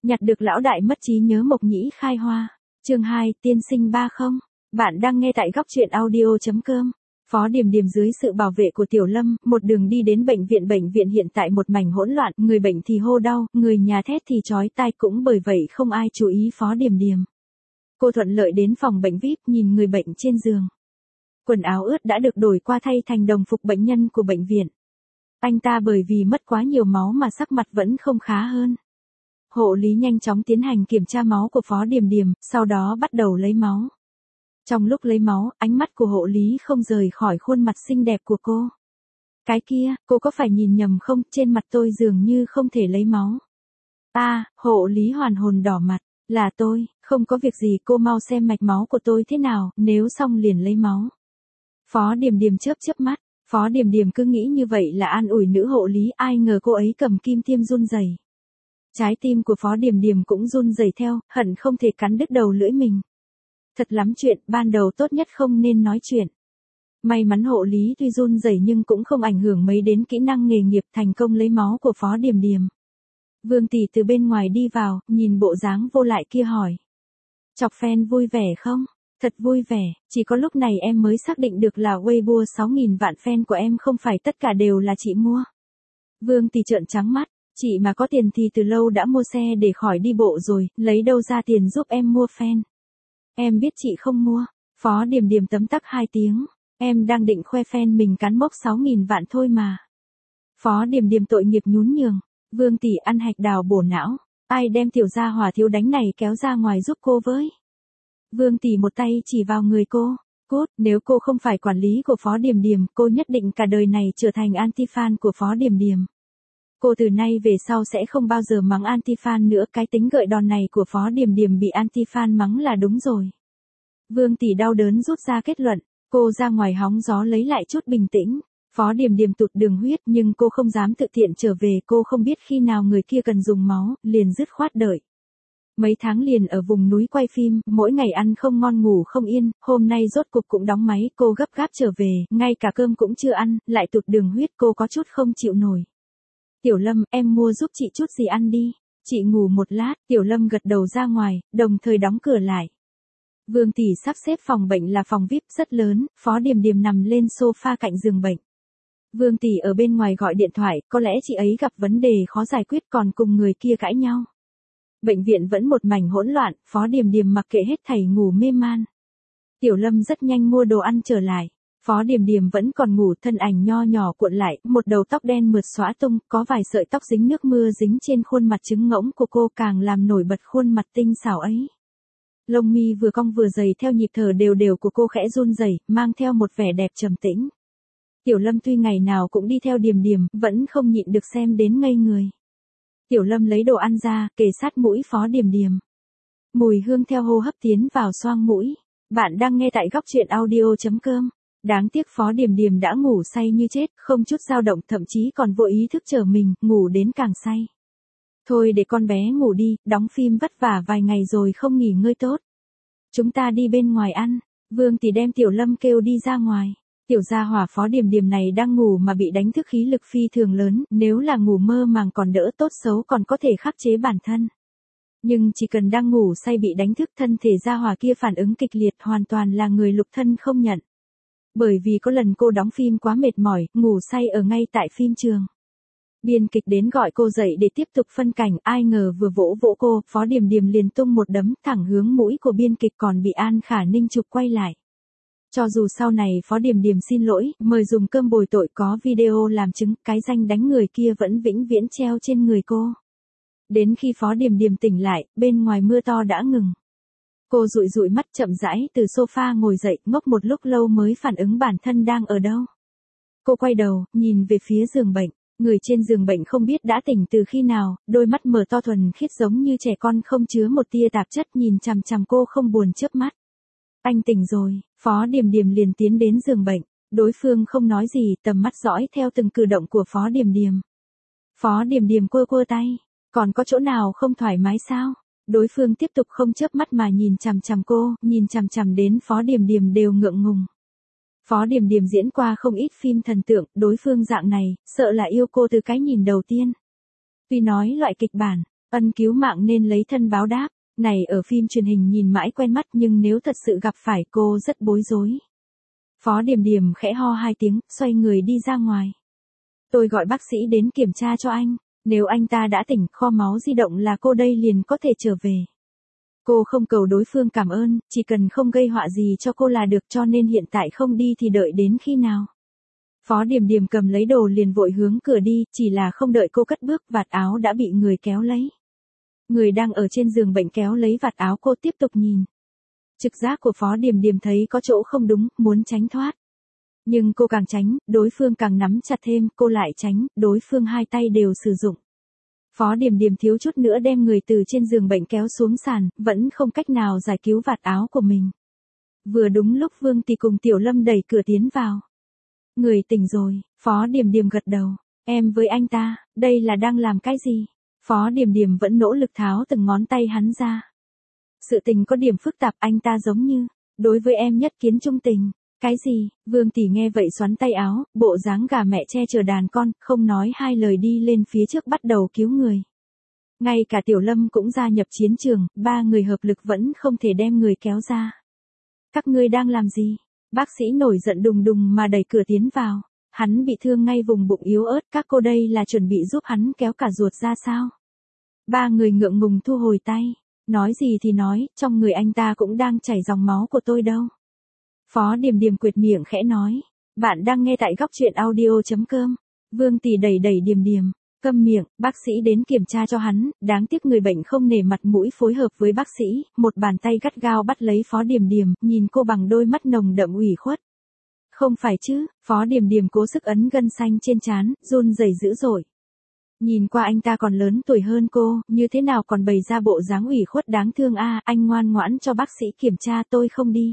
Nhặt được lão đại mất trí nhớ Mộc Nhĩ khai hoa. Chương 2, tiên sinh 30. Bạn đang nghe tại góc truyện audio.com. Phó Điềm Điềm dưới sự bảo vệ của Tiểu Lâm, một đường đi đến bệnh viện hiện tại một mảnh hỗn loạn, người bệnh thì hô đau, người nhà thét thì chói tai, cũng bởi vậy không ai chú ý Phó Điềm Điềm. Cô thuận lợi đến phòng bệnh VIP, nhìn người bệnh trên giường. Quần áo ướt đã được đổi qua thay thành đồng phục bệnh nhân của bệnh viện. Anh ta bởi vì mất quá nhiều máu mà sắc mặt vẫn không khá hơn. Hộ lý nhanh chóng tiến hành kiểm tra máu của Phó Điềm Điềm, sau đó bắt đầu lấy máu. Trong lúc lấy máu, ánh mắt của hộ lý không rời khỏi khuôn mặt xinh đẹp của cô. Cái kia, cô có phải nhìn nhầm không, trên mặt tôi dường như không thể lấy máu. Hộ lý hoàn hồn đỏ mặt, là tôi, không có việc gì, cô mau xem mạch máu của tôi thế nào, nếu xong liền lấy máu. Phó Điềm Điềm chớp mắt, Phó Điềm Điềm cứ nghĩ như vậy là an ủi nữ hộ lý, ai ngờ cô ấy cầm kim tiêm run rẩy. Trái tim của Phó Điềm Điềm cũng run rẩy theo, hận không thể cắn đứt đầu lưỡi mình. Thật lắm chuyện, ban đầu tốt nhất không nên nói chuyện. May mắn hộ lý tuy run rẩy nhưng cũng không ảnh hưởng mấy đến kỹ năng nghề nghiệp, thành công lấy máu của Phó Điềm Điềm. Vương Tỷ từ bên ngoài đi vào, nhìn bộ dáng vô lại kia hỏi. Chọc fan vui vẻ không? Thật vui vẻ, chỉ có lúc này em mới xác định được là Weibo 6.000 vạn fan của em không phải tất cả đều là chị mua. Vương Tỷ trợn trắng mắt, chị mà có tiền thì từ lâu đã mua xe để khỏi đi bộ rồi, lấy đâu ra tiền giúp em mua fan. Em biết chị không mua. Phó Điềm Điềm tấm tắc 2 tiếng, em đang định khoe fan mình cán mốc 6.000 vạn thôi mà. Phó Điềm Điềm tội nghiệp nhún nhường, Vương Tỷ ăn hạch đào bổ não, ai đem tiểu gia hỏa thiếu đánh này kéo ra ngoài giúp cô với. Vương Tỷ một tay chỉ vào người cô, cút, nếu cô không phải quản lý của Phó Điềm Điềm, cô nhất định cả đời này trở thành anti-fan của Phó Điềm Điềm. Cô từ nay về sau sẽ không bao giờ mắng anti-fan nữa, cái tính gợi đòn này của Phó Điềm Điềm bị anti-fan mắng là đúng rồi. Vương Tỷ đau đớn rút ra kết luận, cô ra ngoài hóng gió lấy lại chút bình tĩnh. Phó Điềm Điềm tụt đường huyết nhưng cô không dám tự tiện trở về, cô không biết khi nào người kia cần dùng máu, liền dứt khoát đợi. Mấy tháng liền ở vùng núi quay phim, mỗi ngày ăn không ngon ngủ không yên, hôm nay rốt cục cũng đóng máy, cô gấp gáp trở về, ngay cả cơm cũng chưa ăn, lại tụt đường huyết, cô có chút không chịu nổi. Tiểu Lâm, em mua giúp chị chút gì ăn đi, chị ngủ một lát. Tiểu Lâm gật đầu ra ngoài, đồng thời đóng cửa lại. Vương Tỷ sắp xếp phòng bệnh là phòng VIP rất lớn, Phó Điềm Điềm nằm lên sofa cạnh giường bệnh. Vương Tỷ ở bên ngoài gọi điện thoại, có lẽ chị ấy gặp vấn đề khó giải quyết còn cùng người kia cãi nhau. Bệnh viện vẫn một mảnh hỗn loạn, Phó Điềm Điềm mặc kệ hết thảy ngủ mê man. Tiểu Lâm rất nhanh mua đồ ăn trở lại. Phó Điềm Điềm vẫn còn ngủ, thân ảnh nho nhỏ cuộn lại, một đầu tóc đen mượt xõa tung, có vài sợi tóc dính nước mưa dính trên khuôn mặt trứng ngỗng của cô càng làm nổi bật khuôn mặt tinh xảo ấy. Lông mi vừa cong vừa dày theo nhịp thở đều đều của cô khẽ run rẩy, mang theo một vẻ đẹp trầm tĩnh. Tiểu Lâm tuy ngày nào cũng đi theo Điềm Điềm, vẫn không nhịn được xem đến ngây người. Tiểu Lâm lấy đồ ăn ra, kề sát mũi Phó Điềm Điềm. Mùi hương theo hô hấp tiến vào xoang mũi. Bạn đang nghe tại góc truyện audio.com. Đáng tiếc Phó Điềm Điềm đã ngủ say như chết, không chút dao động, thậm chí còn vô ý thức trở mình, ngủ đến càng say. Thôi để con bé ngủ đi, đóng phim vất vả vài ngày rồi không nghỉ ngơi tốt. Chúng ta đi bên ngoài ăn. Vương Tỷ đem Tiểu Lâm kêu đi ra ngoài. Tiểu gia hỏa Phó Điềm Điềm này đang ngủ mà bị đánh thức khí lực phi thường lớn, nếu là ngủ mơ màng còn đỡ, tốt xấu còn có thể khắc chế bản thân. Nhưng chỉ cần đang ngủ say bị đánh thức, thân thể gia hỏa kia phản ứng kịch liệt, hoàn toàn là người lục thân không nhận. Bởi vì có lần cô đóng phim quá mệt mỏi, ngủ say ở ngay tại phim trường. Biên kịch đến gọi cô dậy để tiếp tục phân cảnh, ai ngờ vừa vỗ vỗ cô, Phó Điềm Điềm liền tung một đấm thẳng hướng mũi của biên kịch, còn bị An Khả Ninh chụp quay lại. Cho dù sau này Phó Điềm Điềm xin lỗi, mời dùng cơm bồi tội, có video làm chứng, cái danh đánh người kia vẫn vĩnh viễn treo trên người cô. Đến khi Phó Điềm Điềm tỉnh lại, bên ngoài mưa to đã ngừng. Cô dụi dụi mắt chậm rãi từ sofa ngồi dậy, ngốc một lúc lâu mới phản ứng bản thân đang ở đâu. Cô quay đầu, nhìn về phía giường bệnh. Người trên giường bệnh không biết đã tỉnh từ khi nào, đôi mắt mở to thuần khiết giống như trẻ con, không chứa một tia tạp chất, nhìn chằm chằm cô không buồn chớp mắt. Anh tỉnh rồi. Phó Điềm Điềm liền tiến đến giường bệnh. Đối phương không nói gì, tầm mắt dõi theo từng cử động của Phó Điềm Điềm. Phó Điềm Điềm quơ quơ tay. Còn có chỗ nào không thoải mái sao? Đối phương tiếp tục không chớp mắt mà nhìn chằm chằm cô, nhìn chằm chằm đến Phó Điềm Điềm đều ngượng ngùng. Phó Điềm Điềm diễn qua không ít phim thần tượng, đối phương dạng này, sợ là yêu cô từ cái nhìn đầu tiên. Tuy nói loại kịch bản, Ân cứu mạng nên lấy thân báo đáp. Này ở phim truyền hình nhìn mãi quen mắt nhưng nếu thật sự gặp phải cô rất bối rối. Phó Điềm Điềm khẽ ho 2 tiếng, xoay người đi ra ngoài. Tôi gọi bác sĩ đến kiểm tra cho anh. Nếu anh ta đã tỉnh, kho máu di động là cô đây liền có thể trở về. Cô không cầu đối phương cảm ơn, chỉ cần không gây họa gì cho cô là được, cho nên hiện tại không đi thì đợi đến khi nào. Phó Điềm Điềm cầm lấy đồ liền vội hướng cửa đi, chỉ là không đợi cô cất bước, vạt áo đã bị người kéo lấy. Người đang ở trên giường bệnh kéo lấy vạt áo cô tiếp tục nhìn. Trực giác của Phó Điềm Điềm thấy có chỗ không đúng, muốn tránh thoát. Nhưng cô càng tránh, đối phương càng nắm chặt thêm, cô lại tránh, đối phương hai tay đều sử dụng. Phó Điềm Điềm thiếu chút nữa đem người từ trên giường bệnh kéo xuống sàn, vẫn không cách nào giải cứu vạt áo của mình. Vừa đúng lúc Vương Tỷ cùng Tiểu Lâm đẩy cửa tiến vào. Người tỉnh rồi, Phó Điềm Điềm gật đầu. Em với anh ta, đây là đang làm cái gì? Phó Điềm Điềm vẫn nỗ lực tháo từng ngón tay hắn ra. Sự tình có điểm phức tạp, anh ta giống như, đối với em nhất kiến trung tình. Cái gì? Vương Tỷ nghe vậy xoắn tay áo, bộ dáng gà mẹ che chở đàn con, không nói hai lời đi lên phía trước bắt đầu cứu người. Ngay cả Tiểu Lâm cũng gia nhập chiến trường, 3 người hợp lực vẫn không thể đem người kéo ra. Các ngươi đang làm gì? Bác sĩ nổi giận đùng đùng mà đẩy cửa tiến vào. Hắn bị thương ngay vùng bụng yếu ớt, các cô đây là chuẩn bị giúp hắn kéo cả ruột ra sao? 3 người ngượng ngùng thu hồi tay. Nói gì thì nói, trong người anh ta cũng đang chảy dòng máu của tôi đâu. Phó Điềm Điềm quệt miệng khẽ nói. Bạn đang nghe tại góc truyện audio.com. Vương Tỷ đẩy Điềm Điềm. Câm miệng, bác sĩ đến kiểm tra cho hắn, đáng tiếc người bệnh không nể mặt mũi phối hợp với bác sĩ, một bàn tay gắt gao bắt lấy Phó Điềm Điềm, nhìn cô bằng đôi mắt nồng đậm ủy khuất. Không phải chứ, Phó Điềm Điềm cố sức ấn gân xanh trên trán, run rẩy dữ dội. Nhìn qua anh ta còn lớn tuổi hơn cô, như thế nào còn bày ra bộ dáng ủy khuất đáng thương a, anh ngoan ngoãn cho bác sĩ kiểm tra, tôi không đi.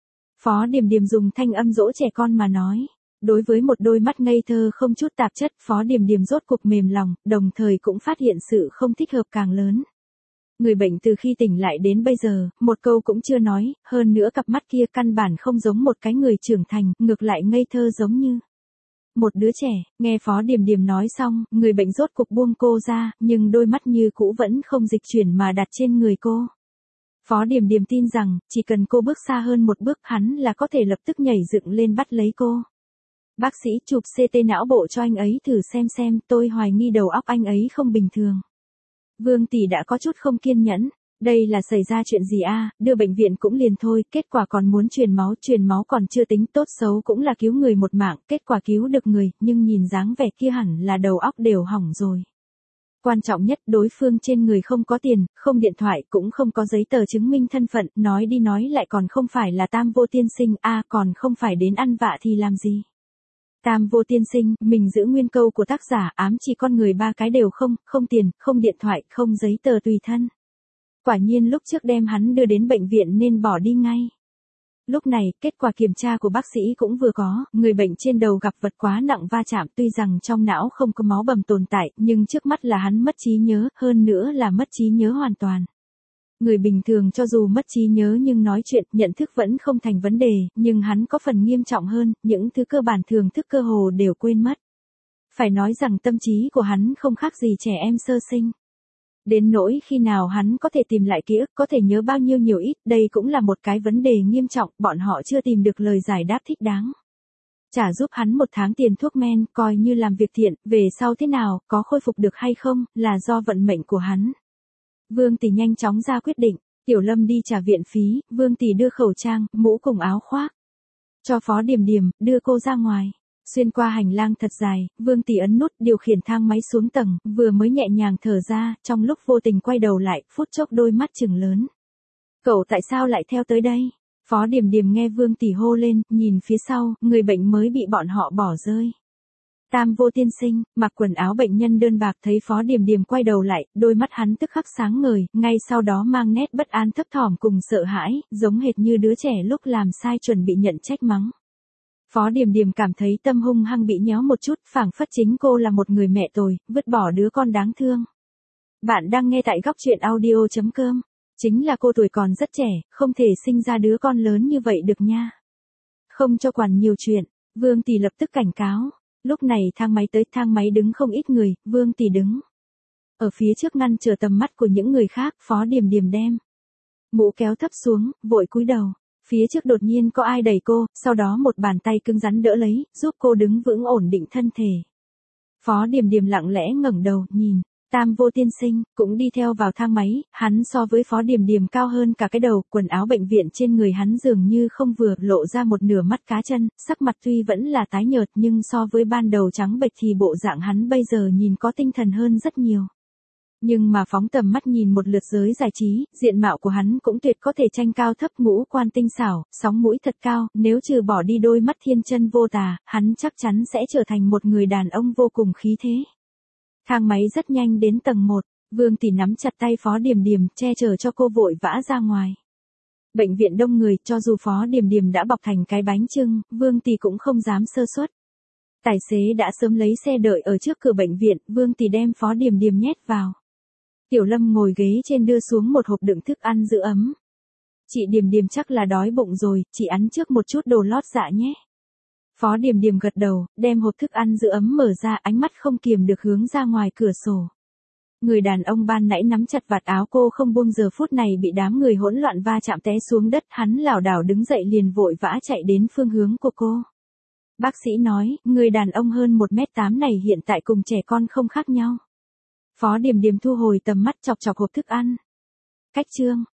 Phó Điềm Điềm dùng thanh âm dỗ trẻ con mà nói. Đối với một đôi mắt ngây thơ không chút tạp chất, Phó Điềm Điềm rốt cục mềm lòng, đồng thời cũng phát hiện sự không thích hợp càng lớn. Người bệnh từ khi tỉnh lại đến bây giờ, một câu cũng chưa nói, hơn nữa cặp mắt kia căn bản không giống một cái người trưởng thành, ngược lại ngây thơ giống như một đứa trẻ. Nghe Phó Điềm Điềm nói xong, người bệnh rốt cục buông cô ra, nhưng đôi mắt như cũ vẫn không dịch chuyển mà đặt trên người cô. Phó Điềm Điềm tin rằng, chỉ cần cô bước xa hơn một bước, hắn là có thể lập tức nhảy dựng lên bắt lấy cô. Bác sĩ chụp CT não bộ cho anh ấy thử xem, tôi hoài nghi đầu óc anh ấy không bình thường. Vương Tỷ đã có chút không kiên nhẫn. Đây là xảy ra chuyện gì a? Đưa bệnh viện cũng liền thôi, kết quả còn muốn truyền máu còn chưa tính, tốt xấu cũng là cứu người một mạng, kết quả cứu được người, nhưng nhìn dáng vẻ kia hẳn là đầu óc đều hỏng rồi. Quan trọng nhất, đối phương trên người không có tiền, không điện thoại, cũng không có giấy tờ chứng minh thân phận, nói đi nói lại còn không phải là Tam Vô Tiên Sinh, còn không phải đến ăn vạ thì làm gì. Tam Vô Tiên Sinh, mình giữ nguyên câu của tác giả, ám chỉ con người 3 cái đều không tiền, không điện thoại, không giấy tờ tùy thân. Quả nhiên lúc trước đem hắn đưa đến bệnh viện nên bỏ đi ngay. Lúc này, kết quả kiểm tra của bác sĩ cũng vừa có, người bệnh trên đầu gặp vật quá nặng va chạm, tuy rằng trong não không có máu bầm tồn tại, nhưng trước mắt là hắn mất trí nhớ, hơn nữa là mất trí nhớ hoàn toàn. Người bình thường cho dù mất trí nhớ nhưng nói chuyện, nhận thức vẫn không thành vấn đề, nhưng hắn có phần nghiêm trọng hơn, những thứ cơ bản thường thức cơ hồ đều quên mất. Phải nói rằng tâm trí của hắn không khác gì trẻ em sơ sinh. Đến nỗi khi nào hắn có thể tìm lại ký ức, có thể nhớ bao nhiêu nhiều ít, đây cũng là một cái vấn đề nghiêm trọng, bọn họ chưa tìm được lời giải đáp thích đáng. Trả giúp hắn 1 tháng tiền thuốc men, coi như làm việc thiện, về sau thế nào, có khôi phục được hay không, là do vận mệnh của hắn. Vương Tỷ nhanh chóng ra quyết định, Tiểu Lâm đi trả viện phí, Vương Tỷ đưa khẩu trang, mũ cùng áo khoác. Cho Phó Điềm Điềm, đưa cô ra ngoài. Xuyên qua hành lang thật dài, Vương Tỷ ấn nút điều khiển thang máy xuống tầng, vừa mới nhẹ nhàng thở ra, trong lúc vô tình quay đầu lại, phút chốc đôi mắt trừng lớn. Cậu tại sao lại theo tới đây? Phó Điềm Điềm nghe Vương Tỷ hô lên, nhìn phía sau, người bệnh mới bị bọn họ bỏ rơi. Tam Vô Tiên Sinh, mặc quần áo bệnh nhân đơn bạc thấy Phó Điềm Điềm quay đầu lại, đôi mắt hắn tức khắc sáng ngời, ngay sau đó mang nét bất an thấp thỏm cùng sợ hãi, giống hệt như đứa trẻ lúc làm sai chuẩn bị nhận trách mắng. Phó Điềm Điềm cảm thấy tâm hung hăng bị nhéo một chút, phảng phất chính cô là một người mẹ tồi, vứt bỏ đứa con đáng thương. Bạn đang nghe tại góc truyện audio.com. Chính là cô tuổi còn rất trẻ, không thể sinh ra đứa con lớn như vậy được nha. Không cho quản nhiều chuyện, Vương Tỷ lập tức cảnh cáo. Lúc này thang máy tới, thang máy đứng không ít người, Vương Tỷ đứng Ở phía trước ngăn trở tầm mắt của những người khác, Phó Điềm Điềm đem mũ kéo thấp xuống, vội cúi đầu. Phía trước đột nhiên có ai đẩy cô, sau đó một bàn tay cứng rắn đỡ lấy, giúp cô đứng vững ổn định thân thể. Phó Điềm Điềm lặng lẽ ngẩng đầu, nhìn. Tam Vô tiên sinh, cũng đi theo vào thang máy, hắn so với Phó Điềm Điềm cao hơn cả cái đầu, quần áo bệnh viện trên người hắn dường như không vừa, lộ ra một nửa mắt cá chân, sắc mặt tuy vẫn là tái nhợt nhưng so với ban đầu trắng bệch thì bộ dạng hắn bây giờ nhìn có tinh thần hơn rất nhiều. Nhưng mà phóng tầm mắt nhìn một lượt giới giải trí, diện mạo của hắn cũng tuyệt có thể tranh cao thấp, ngũ quan tinh xảo, sóng mũi thật cao, nếu trừ bỏ đi đôi mắt thiên chân vô tà, hắn chắc chắn sẽ trở thành một người đàn ông vô cùng khí thế. Thang máy rất nhanh đến tầng 1, Vương Tỷ nắm chặt tay Phó Điềm Điềm, che chở cho cô vội vã ra ngoài. Bệnh viện đông người, cho dù Phó Điềm Điềm đã bọc thành cái bánh chưng, Vương Tỷ cũng không dám sơ suất. Tài xế đã sớm lấy xe đợi ở trước cửa bệnh viện, Vương Tỷ đem Phó Điềm Điềm nhét vào. Tiểu Lâm ngồi ghế trên đưa xuống một hộp đựng thức ăn giữ ấm. Chị Điềm Điềm chắc là đói bụng rồi, chị ăn trước một chút đồ lót dạ nhé. Phó Điềm Điềm gật đầu, đem hộp thức ăn giữ ấm mở ra, ánh mắt không kiềm được hướng ra ngoài cửa sổ. Người đàn ông ban nãy nắm chặt vạt áo cô không buông giờ phút này bị đám người hỗn loạn va chạm té xuống đất, hắn lảo đảo đứng dậy liền vội vã chạy đến phương hướng của cô. Bác sĩ nói, người đàn ông hơn 1m8 này hiện tại cùng trẻ con không khác nhau. Phó Điềm Điềm thu hồi tầm mắt chọc chọc hộp thức ăn. Cách chương